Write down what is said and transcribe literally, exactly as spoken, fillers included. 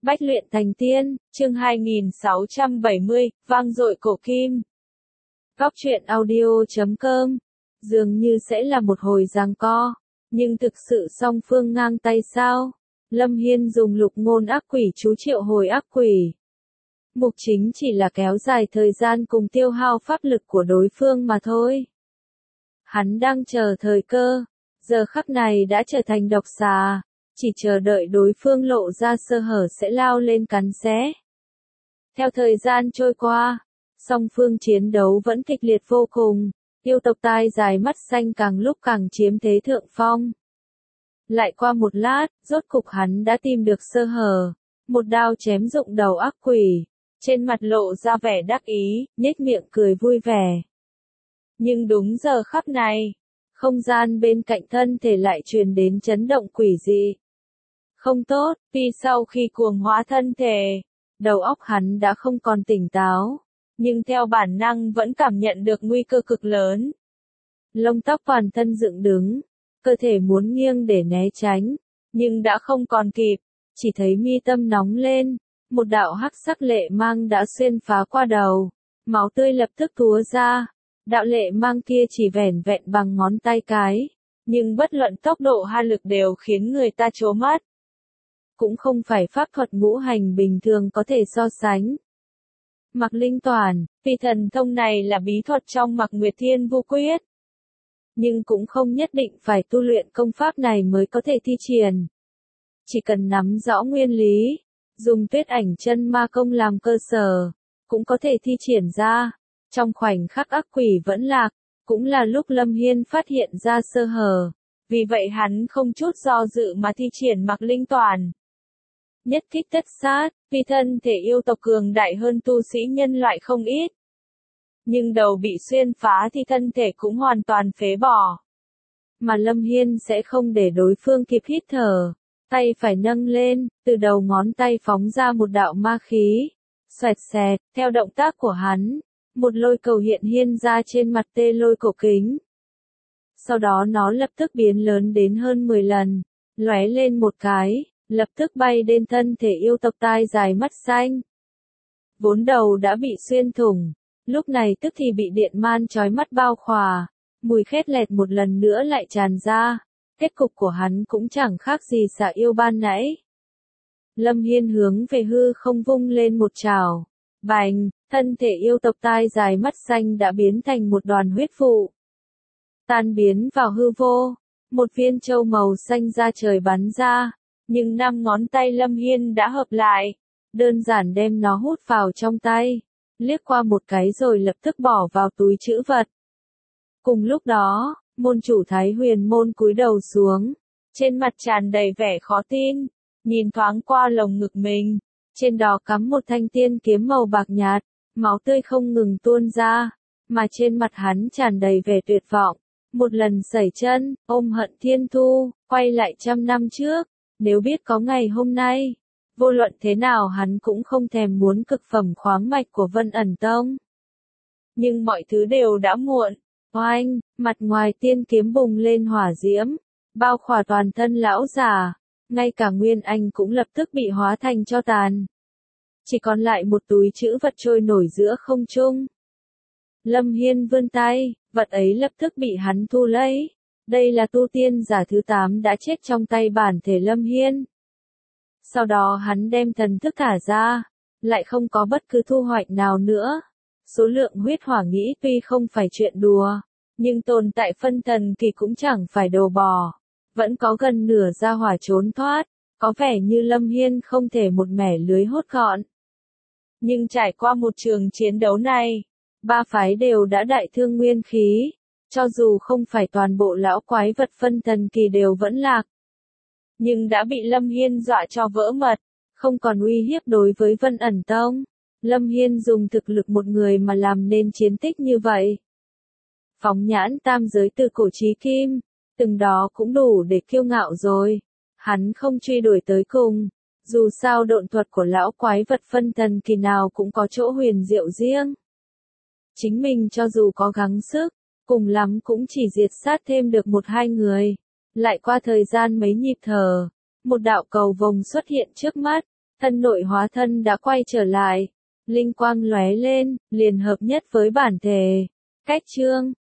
Bách luyện thành tiên, chương hai nghìn sáu trăm bảy mươi, vang dội cổ kim. Góc truyện audio chấm com. Dường như sẽ là một hồi giằng co, nhưng thực sự song phương ngang tay sao? Lâm Hiên dùng lục ngôn ác quỷ chú triệu hồi ác quỷ. Mục chính chỉ là kéo dài thời gian cùng tiêu hao pháp lực của đối phương mà thôi. Hắn đang chờ thời cơ, giờ khắc này đã trở thành độc xà, chỉ chờ đợi đối phương lộ ra sơ hở sẽ lao lên cắn xé. Theo thời gian trôi qua, song phương chiến đấu vẫn kịch liệt vô cùng, yêu tộc tai dài mắt xanh càng lúc càng chiếm thế thượng phong. Lại qua một lát, rốt cục hắn đã tìm được sơ hở, một đao chém rụng đầu ác quỷ, trên mặt lộ ra vẻ đắc ý, nhếch miệng cười vui vẻ. Nhưng đúng giờ khắc này, không gian bên cạnh thân thể lại truyền đến chấn động quỷ dị. Không tốt, vì sau khi cuồng hóa thân thể, đầu óc hắn đã không còn tỉnh táo, nhưng theo bản năng vẫn cảm nhận được nguy cơ cực lớn. Lông tóc toàn thân dựng đứng, cơ thể muốn nghiêng để né tránh, nhưng đã không còn kịp, chỉ thấy mi tâm nóng lên, một đạo hắc sắc lệ mang đã xuyên phá qua đầu, máu tươi lập tức túa ra. Đạo lệ mang kia chỉ vẻn vẹn bằng ngón tay cái, nhưng bất luận tốc độ hay lực đều khiến người ta trố mắt. Cũng không phải pháp thuật ngũ hành bình thường có thể so sánh. Mạc Linh Toàn, vì thần thông này là bí thuật trong Mạc Nguyệt Thiên Vu Quyết. Nhưng cũng không nhất định phải tu luyện công pháp này mới có thể thi triển. Chỉ cần nắm rõ nguyên lý, dùng Tuyết Ảnh Chân Ma Công làm cơ sở, cũng có thể thi triển ra. Trong khoảnh khắc ác quỷ vẫn lạc, cũng là lúc Lâm Hiên phát hiện ra sơ hở, vì vậy hắn không chút do dự mà thi triển Mạc Linh Toàn. Nhất kích tất sát, vì thân thể yêu tộc cường đại hơn tu sĩ nhân loại không ít. Nhưng đầu bị xuyên phá thì thân thể cũng hoàn toàn phế bỏ. Mà Lâm Hiên sẽ không để đối phương kịp hít thở, tay phải nâng lên, từ đầu ngón tay phóng ra một đạo ma khí, xoẹt xẹt, theo động tác của hắn. Một lôi cầu hiện hiện ra trên mặt tê lôi cổ kính. Sau đó nó lập tức biến lớn đến hơn mười lần, lóe lên một cái, lập tức bay đến thân thể yêu tộc tai dài mắt xanh. Vốn đầu đã bị xuyên thủng, lúc này tức thì bị điện man chói mắt bao khỏa, mùi khét lẹt một lần nữa lại tràn ra, kết cục của hắn cũng chẳng khác gì xà yêu ban nãy. Lâm Hiên hướng về hư không vung lên một trảo, bành. Thân thể yêu tộc tai dài mắt xanh đã biến thành một đoàn huyết vụ. Tan biến vào hư vô, một viên châu màu xanh ra trời bắn ra, nhưng năm ngón tay Lâm Hiên đã hợp lại, đơn giản đem nó hút vào trong tay, liếc qua một cái rồi lập tức bỏ vào túi trữ vật. Cùng lúc đó, môn chủ Thái Huyền môn cúi đầu xuống, trên mặt tràn đầy vẻ khó tin, nhìn thoáng qua lồng ngực mình, trên đó cắm một thanh tiên kiếm màu bạc nhạt. Máu tươi không ngừng tuôn ra, mà trên mặt hắn tràn đầy vẻ tuyệt vọng. Một lần sẩy chân, ôm hận thiên thu, quay lại trăm năm trước, nếu biết có ngày hôm nay, vô luận thế nào hắn cũng không thèm muốn cực phẩm khoáng mạch của Vân ẩn tông. Nhưng mọi thứ đều đã muộn, oanh, mặt ngoài tiên kiếm bùng lên hỏa diễm, bao khỏa toàn thân lão già, ngay cả Nguyên Anh cũng lập tức bị hóa thành tro tàn. Chỉ còn lại một túi trữ vật trôi nổi giữa không trung. Lâm Hiên vươn tay, vật ấy lập tức bị hắn thu lấy. Đây là tu tiên giả thứ tám đã chết trong tay bản thể Lâm Hiên. Sau đó hắn đem thần thức thả ra, lại không có bất cứ thu hoạch nào nữa. Số lượng huyết hỏa nghĩ tuy không phải chuyện đùa, nhưng tồn tại phân thần kỳ cũng chẳng phải đồ bò. Vẫn có gần nửa ra hỏa trốn thoát, có vẻ như Lâm Hiên không thể một mẻ lưới hốt gọn. Nhưng trải qua một trường chiến đấu này, ba phái đều đã đại thương nguyên khí, cho dù không phải toàn bộ lão quái vật phân thần kỳ đều vẫn lạc. Nhưng đã bị Lâm Hiên dọa cho vỡ mật, không còn uy hiếp đối với Vân ẩn tông. Lâm Hiên dùng thực lực một người mà làm nên chiến tích như vậy. Phóng nhãn tam giới từ cổ chí kim, từng đó cũng đủ để kiêu ngạo rồi. Hắn không truy đuổi tới cùng. Dù sao độn thuật của lão quái vật phân thần kỳ nào cũng có chỗ huyền diệu riêng. Chính mình cho dù có gắng sức, cùng lắm cũng chỉ diệt sát thêm được một hai người. Lại qua thời gian mấy nhịp thở, một đạo cầu vồng xuất hiện trước mắt, Thân nội hóa thân đã quay trở lại. Linh quang lóe lên, liền hợp nhất với bản thể. Cách chương